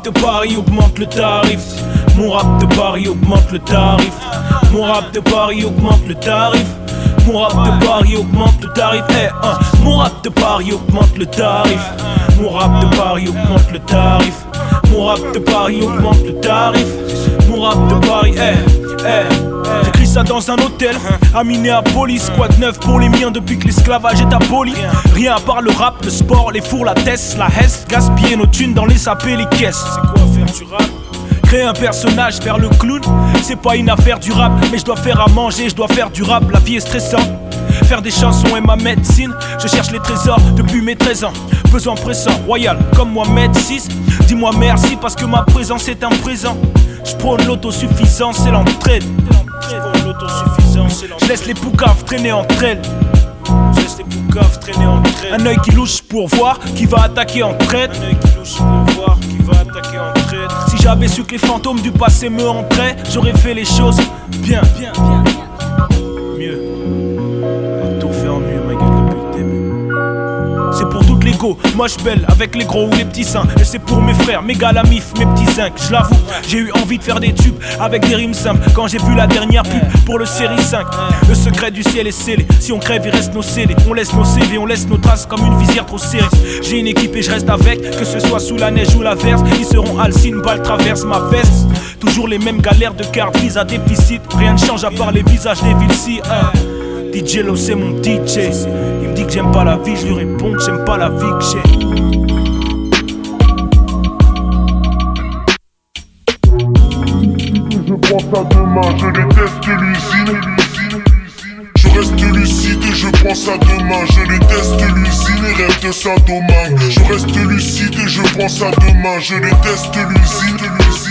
de Paris augmente le tarif. Mon rap de Paris augmente le tarif. Mon rap de Paris augmente le tarif. Mon rap de Paris augmente le tarif. Mon rap de Paris augmente le tarif. Mon rap de Paris augmente le tarif. Mon rap de Paris augmente le tarif. Mon rap de Paris, j'écris ça dans un hôtel, à Minneapolis. Quoi de neuf pour les miens depuis que l'esclavage est aboli? Rien à part le rap, le sport, les fours, la Tess, la Hesse. Gaspiller nos thunes dans les sapés, les caisses. C'est quoi faire du rap? Créer un personnage, faire le clown, c'est pas une affaire du rap. Mais je dois faire à manger, je dois faire du rap. La vie est stressante. Faire des chansons est ma médecine. Je cherche les trésors depuis mes 13 ans. Besoin pressant, royal comme Mohamed VI. Dis-moi merci parce que ma présence est un présent. Je prône l'autosuffisance et l'entraide. Je laisse les poucaves traîner entre elles. Un œil qui louche pour voir qui va attaquer en traite. Si j'avais su que les fantômes du passé me hantraient, j'aurais fait les choses bien. Mieux. Tout fait en mieux, ma gueule, depuis le début. C'est pour toutes les go, moche belle, avec les gros ou les petits seins. Et c'est pour mes frères, mes gars, la mif, mes petits zincs. Je l'avoue, j'ai eu envie de faire des tubes avec des rimes simples. Quand j'ai vu la dernière pub pour le série 5. Le secret du ciel est scellé. Si on crève, il reste nos scellés. On laisse nos CV, on laisse nos traces comme une visière trop serrée. J'ai une équipe et je reste avec, que ce soit sous la neige ou la verse. Ils seront Alcine, balle traverse ma veste. Toujours les mêmes galères de carte, vise à déficit. Rien ne change à part les visages des villes. DJ Lo c'est mon DJ. Il me dit que j'aime pas la vie, je lui réponds que j'aime pas la vie que j'ai. Je pense à demain, je déteste l'usine. Je reste lucide et je pense à demain. Je déteste l'usine et rêve de Saint-Domingue. Je reste lucide et je pense à demain. Je déteste l'usine.